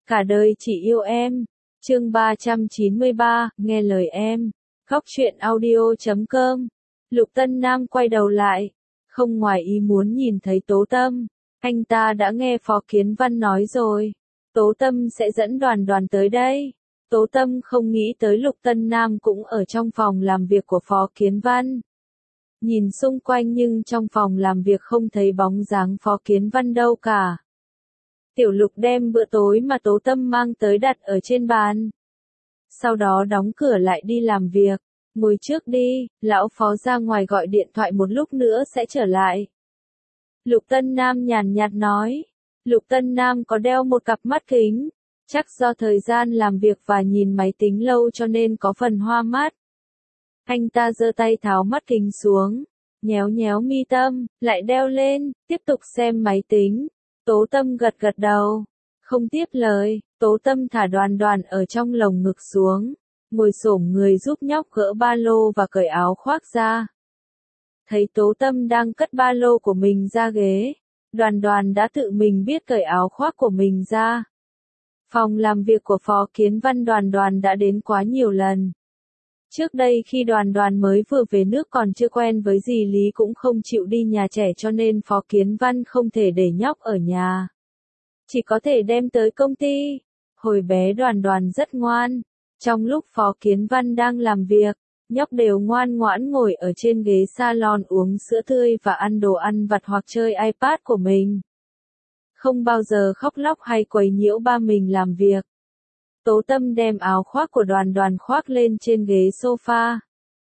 Cả đời chỉ yêu em. Chương 393, nghe lời em. Khóc chuyện audio.com. Lục Tân Nam quay đầu lại, không ngoài ý muốn nhìn thấy Tố Tâm. Anh ta đã nghe Phó Kiến Văn nói rồi, Tố Tâm sẽ dẫn Đoàn Đoàn tới đây. Tố Tâm không nghĩ tới Lục Tân Nam cũng ở trong phòng làm việc của Phó Kiến Văn. Nhìn xung quanh nhưng trong phòng làm việc không thấy bóng dáng Phó Kiến Văn đâu cả. Tiểu Lục đem bữa tối mà Tố Tâm mang tới đặt ở trên bàn. Sau đó đóng cửa lại đi làm việc. Ngồi trước đi, lão Phó ra ngoài gọi điện thoại một lúc nữa sẽ trở lại. Lục Tân Nam nhàn nhạt nói. Lục Tân Nam có đeo một cặp mắt kính. Chắc do thời gian làm việc và nhìn máy tính lâu cho nên có phần hoa mắt. Anh ta giơ tay tháo mắt kính xuống, nhéo nhéo mi tâm, lại đeo lên, tiếp tục xem máy tính. Tố Tâm gật gật đầu, không tiếp lời. Tố Tâm thả Đoàn Đoàn ở trong lồng ngực xuống, ngồi xổm người giúp nhóc gỡ ba lô và cởi áo khoác ra. Thấy Tố Tâm đang cất ba lô của mình ra ghế, Đoàn Đoàn đã tự mình biết cởi áo khoác của mình ra. Phòng làm việc của Phó Kiến Văn Đoàn Đoàn đã đến quá nhiều lần. Trước đây khi Đoàn Đoàn mới vừa về nước còn chưa quen với dì Lý cũng không chịu đi nhà trẻ cho nên Phó Kiến Văn không thể để nhóc ở nhà. Chỉ có thể đem tới công ty. Hồi bé Đoàn Đoàn rất ngoan. Trong lúc Phó Kiến Văn đang làm việc, nhóc đều ngoan ngoãn ngồi ở trên ghế salon uống sữa tươi và ăn đồ ăn vặt hoặc chơi iPad của mình. Không bao giờ khóc lóc hay quấy nhiễu ba mình làm việc. Tố Tâm đem áo khoác của Đoàn Đoàn khoác lên trên ghế sofa.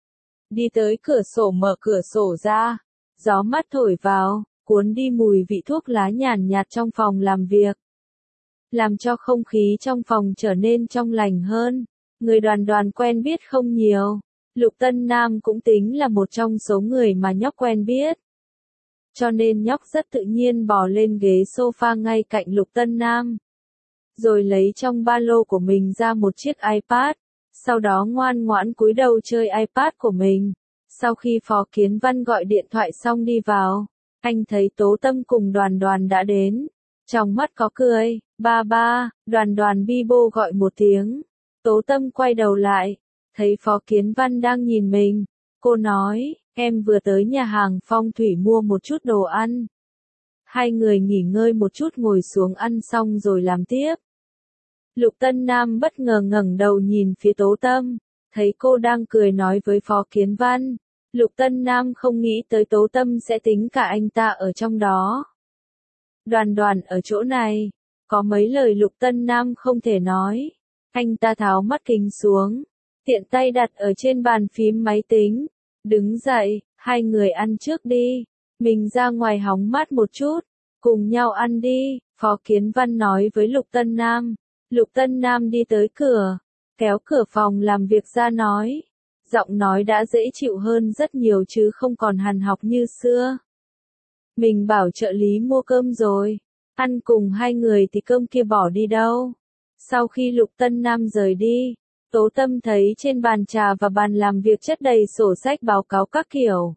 Đi tới cửa sổ mở cửa sổ ra. Gió mát thổi vào, cuốn đi mùi vị thuốc lá nhàn nhạt trong phòng làm việc. Làm cho không khí trong phòng trở nên trong lành hơn. Người Đoàn Đoàn quen biết không nhiều. Lục Tân Nam cũng tính là một trong số người mà nhóc quen biết. Cho nên nhóc rất tự nhiên bò lên ghế sofa ngay cạnh Lục Tân Nam. Rồi lấy trong ba lô của mình ra một chiếc iPad. Sau đó ngoan ngoãn cúi đầu chơi iPad của mình. Sau khi Phó Kiến Văn gọi điện thoại xong đi vào, anh thấy Tố Tâm cùng Đoàn Đoàn đã đến. Trong mắt có cười. Ba ba, Đoàn Đoàn bi bô gọi một tiếng. Tố Tâm quay đầu lại, thấy Phó Kiến Văn đang nhìn mình. Cô nói, em vừa tới nhà hàng Phong Thủy mua một chút đồ ăn. Hai người nghỉ ngơi một chút ngồi xuống ăn xong rồi làm tiếp. Lục Tân Nam bất ngờ ngẩng đầu nhìn phía Tố Tâm, thấy cô đang cười nói với Phó Kiến Văn. Lục Tân Nam không nghĩ tới Tố Tâm sẽ tính cả anh ta ở trong đó. Đoàn Đoàn ở chỗ này, có mấy lời Lục Tân Nam không thể nói. Anh ta tháo mắt kính xuống, tiện tay đặt ở trên bàn phím máy tính. Đứng dậy, hai người ăn trước đi. Mình ra ngoài hóng mát một chút, cùng nhau ăn đi, Phó Kiến Văn nói với Lục Tân Nam. Lục Tân Nam đi tới cửa, kéo cửa phòng làm việc ra nói. Giọng nói đã dễ chịu hơn rất nhiều chứ không còn hằn học như xưa. Mình bảo trợ lý mua cơm rồi, ăn cùng hai người thì cơm kia bỏ đi đâu. Sau khi Lục Tân Nam rời đi, Tố Tâm thấy trên bàn trà và bàn làm việc chất đầy sổ sách báo cáo các kiểu.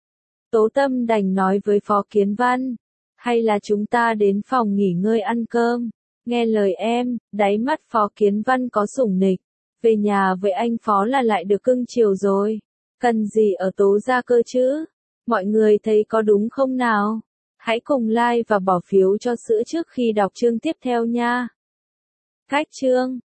Tố Tâm đành nói với Phó Kiến Văn, hay là chúng ta đến phòng nghỉ ngơi ăn cơm. Nghe lời em. Đáy mắt Phó Kiến Văn có sủng nịch. Về nhà với anh Phó là lại được cưng chiều rồi. Cần gì ở Tố gia cơ chứ? Mọi người thấy có đúng không nào? Hãy cùng like và bỏ phiếu cho sữa trước khi đọc chương tiếp theo nha. Cách chương